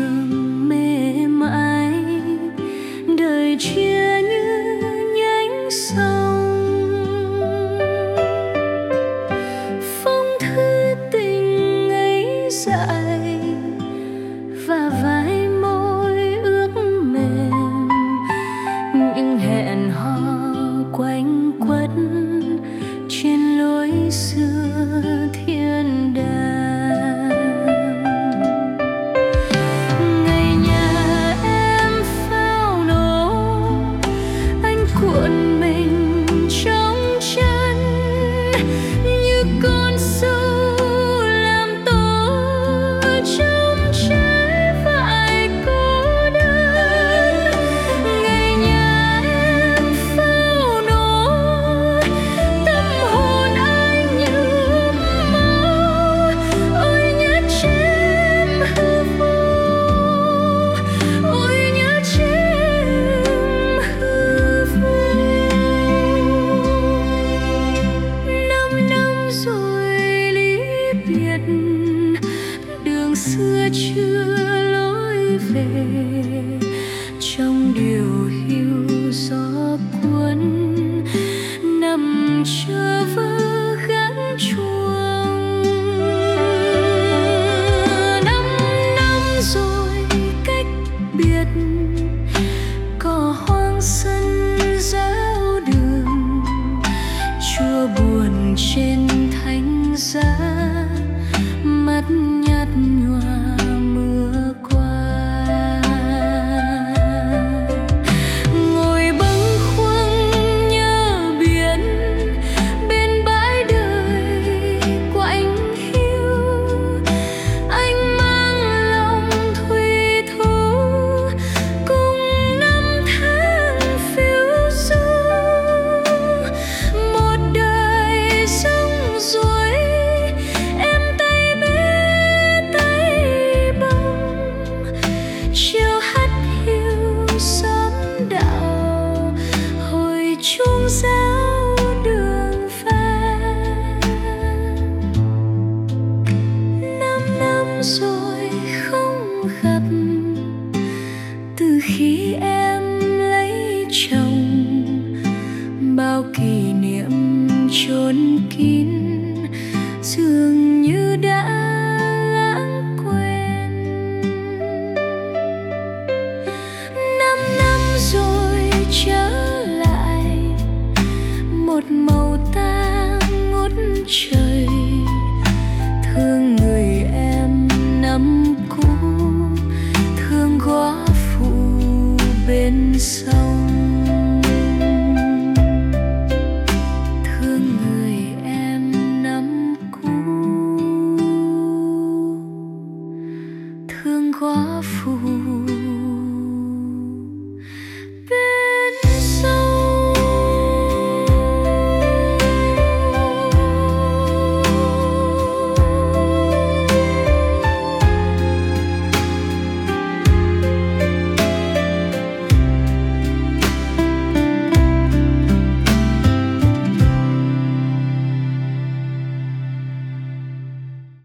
trường mềm mại, đời chia như nhánh sông. Phong thư tình ấy dại và vai môi ướt mềm, những hẹn hò quanh quất trên lối xưa thiên đàng. Ngày nhà em phao nổ, anh cuộn mình trong chân như con sâu làm tổ trong trái vải cô đơn. Ngày nhà em phao nổ, tâm hồn anh như máu. Ôi nhớ chém hư vô, ôi nhớ chém hư vô. 5 năm rồi ly biệt, đường xưa chưa lối về. Trong điều hiu gió cuốn, nằm chờ vơ gác chuông. 5 năm rồi cách biệt, cỏ hoang sân giáo đường, chua buồn trên thánh giá, mắt nhạt nhòa mưa qua. Ngồi bâng khuâng nhớ biển, bên bãi đời quạnh hiu. Anh mang lòng thủy thú, cùng năm tháng phiêu du. Một đời sông suối, em tay bé tay bông. Chiều hắt hiu xóm đạo, hồi chuông giáo đường vang. 5 năm rồi không gặp, từ khi em lấy chồng. Bao kỷ niệm chôn kín, dường như đã lãng quên. 5 năm rồi trở lại, một màu tang ngút trời. Thương người em năm cũ, thương góa phụ bên sông. Thương người em năm cũ, thương góa phụ